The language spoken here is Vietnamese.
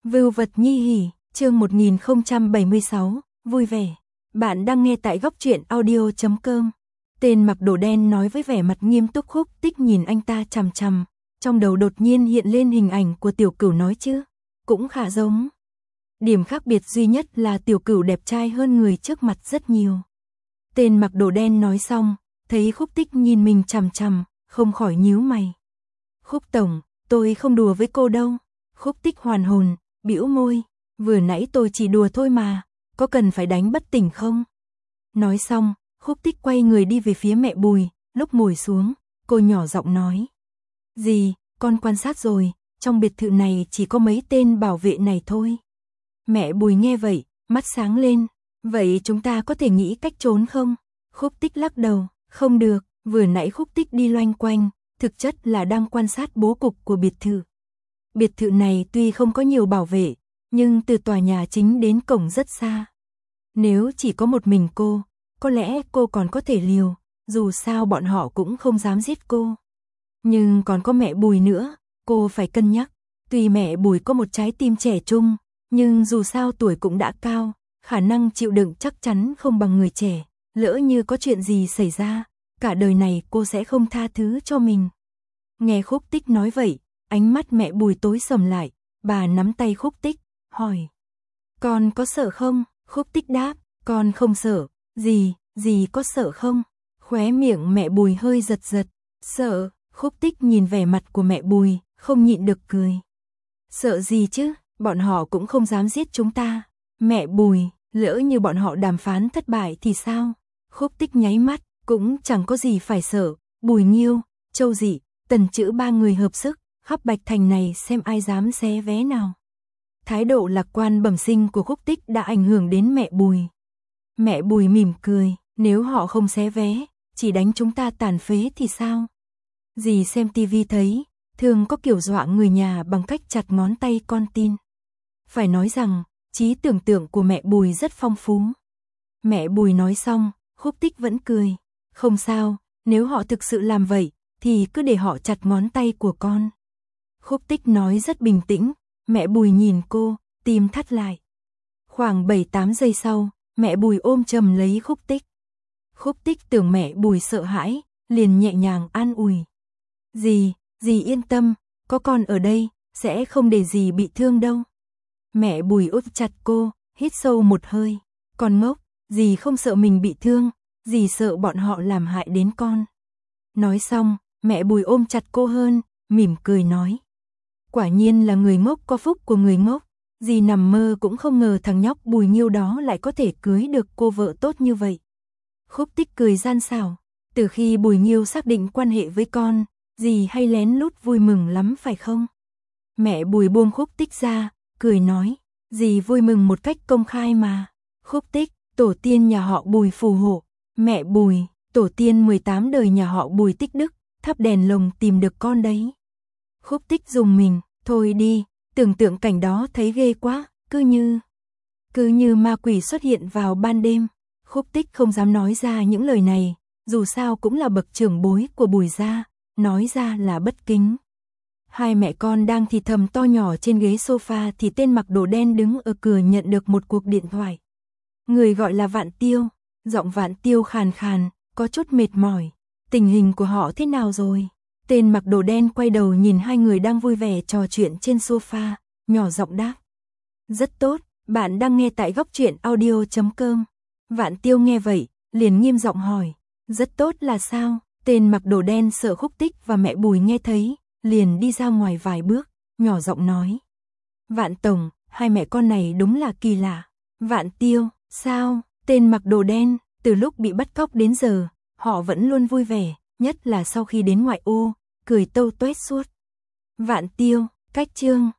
Vưu vật nhi hỉ, chương 1076, vui vẻ. Bạn đang nghe tại góc truyện audio.com. Tên mặc đồ đen nói với vẻ mặt nghiêm túc. Khúc Tích nhìn anh ta chằm chằm, trong đầu đột nhiên hiện lên hình ảnh của Tiểu Cửu nói chứ, cũng khá giống. Điểm khác biệt duy nhất là Tiểu Cửu đẹp trai hơn người trước mặt rất nhiều. Tên mặc đồ đen nói xong, thấy Khúc Tích nhìn mình chằm chằm, không khỏi nhíu mày. Khúc tổng, tôi không đùa với cô đâu. Khúc Tích hoàn hồn, bĩu môi, vừa nãy tôi chỉ đùa thôi mà, có cần phải đánh bất tỉnh không? Nói xong, Khúc Tích quay người đi về phía mẹ Bùi, lúc ngồi xuống, cô nhỏ giọng nói. Dì, con quan sát rồi, trong biệt thự này chỉ có mấy tên bảo vệ này thôi. Mẹ Bùi nghe vậy, mắt sáng lên, vậy chúng ta có thể nghĩ cách trốn không? Khúc Tích lắc đầu, không được, vừa nãy Khúc Tích đi loanh quanh, thực chất là đang quan sát bố cục của biệt thự. Biệt thự này tuy không có nhiều bảo vệ, nhưng từ tòa nhà chính đến cổng rất xa. Nếu chỉ có một mình cô, có lẽ cô còn có thể liều, dù sao bọn họ cũng không dám giết cô. Nhưng còn có mẹ Bùi nữa, cô phải cân nhắc. Tuy mẹ Bùi có một trái tim trẻ trung, nhưng dù sao tuổi cũng đã cao, khả năng chịu đựng chắc chắn không bằng người trẻ. Lỡ như có chuyện gì xảy ra, cả đời này cô sẽ không tha thứ cho mình. Nghe Khúc Tích nói vậy, ánh mắt mẹ Bùi tối sầm lại, bà nắm tay Khúc Tích, hỏi. Con có sợ không? Khúc Tích đáp, con không sợ. Dì có sợ không? Khóe miệng mẹ Bùi hơi giật giật. Sợ? Khúc Tích nhìn vẻ mặt của mẹ Bùi, không nhịn được cười. Sợ gì chứ, bọn họ cũng không dám giết chúng ta. Mẹ Bùi, lỡ như bọn họ đàm phán thất bại thì sao? Khúc Tích nháy mắt, cũng chẳng có gì phải sợ. Bùi Nghiêu, Châu Dị, Tần Chữ ba người hợp sức, khắp Bạch Thành này xem ai dám xé vé nào. Thái độ lạc quan bẩm sinh của Khúc Tích đã ảnh hưởng đến mẹ Bùi. Mẹ Bùi mỉm cười, nếu họ không xé vé, chỉ đánh chúng ta tàn phế thì sao? Dì xem tivi thấy, thường có kiểu dọa người nhà bằng cách chặt ngón tay con tin. Phải nói rằng, trí tưởng tượng của mẹ Bùi rất phong phú. Mẹ Bùi nói xong, Khúc Tích vẫn cười. Không sao, nếu họ thực sự làm vậy, thì cứ để họ chặt ngón tay của con. Khúc Tích nói rất bình tĩnh, mẹ Bùi nhìn cô, tim thắt lại. Khoảng 7-8 giây sau, mẹ Bùi ôm chầm lấy Khúc Tích. Khúc Tích tưởng mẹ Bùi sợ hãi, liền nhẹ nhàng an ủi. Dì yên tâm, có con ở đây, sẽ không để dì bị thương đâu. Mẹ Bùi ôm chặt cô, hít sâu một hơi. Con ngốc, dì không sợ mình bị thương, dì sợ bọn họ làm hại đến con. Nói xong, mẹ Bùi ôm chặt cô hơn, mỉm cười nói. Quả nhiên là người ngốc có phúc của người ngốc, dì nằm mơ cũng không ngờ thằng nhóc Bùi Nghiêu đó lại có thể cưới được cô vợ tốt như vậy. Khúc Tích cười gian xảo, từ khi Bùi Nghiêu xác định quan hệ với con, dì hay lén lút vui mừng lắm phải không? Mẹ Bùi buông Khúc Tích ra, cười nói, dì vui mừng một cách công khai mà. Khúc Tích, tổ tiên nhà họ Bùi phù hộ, mẹ Bùi, tổ tiên 18 đời nhà họ Bùi tích đức, thắp đèn lồng tìm được con đấy. Khúc Tích dùng mình, thôi đi, tưởng tượng cảnh đó thấy ghê quá, cứ như ma quỷ xuất hiện vào ban đêm. Khúc Tích không dám nói ra những lời này, dù sao cũng là bậc trưởng bối của Bùi gia, nói ra là bất kính. Hai mẹ con đang thì thầm to nhỏ trên ghế sofa thì tên mặc đồ đen đứng ở cửa nhận được một cuộc điện thoại. Người gọi là Vạn Tiêu, giọng Vạn Tiêu khàn khàn, có chút mệt mỏi. Tình hình của họ thế nào rồi? Tên mặc đồ đen quay đầu nhìn hai người đang vui vẻ trò chuyện trên sofa, nhỏ giọng đáp. Rất tốt, bạn đang nghe tại góc truyện audio.com. Vạn Tiêu nghe vậy, liền nghiêm giọng hỏi. Rất tốt là sao? Tên mặc đồ đen sợ Khúc Tích và mẹ Bùi nghe thấy, liền đi ra ngoài vài bước, nhỏ giọng nói. Vạn Tổng, hai mẹ con này đúng là kỳ lạ. Vạn Tiêu, sao? Tên mặc đồ đen, từ lúc bị bắt cóc đến giờ, họ vẫn luôn vui vẻ, nhất là sau khi đến ngoại ô, cười tâu tuét suốt. Vạn Tiêu, cách chương.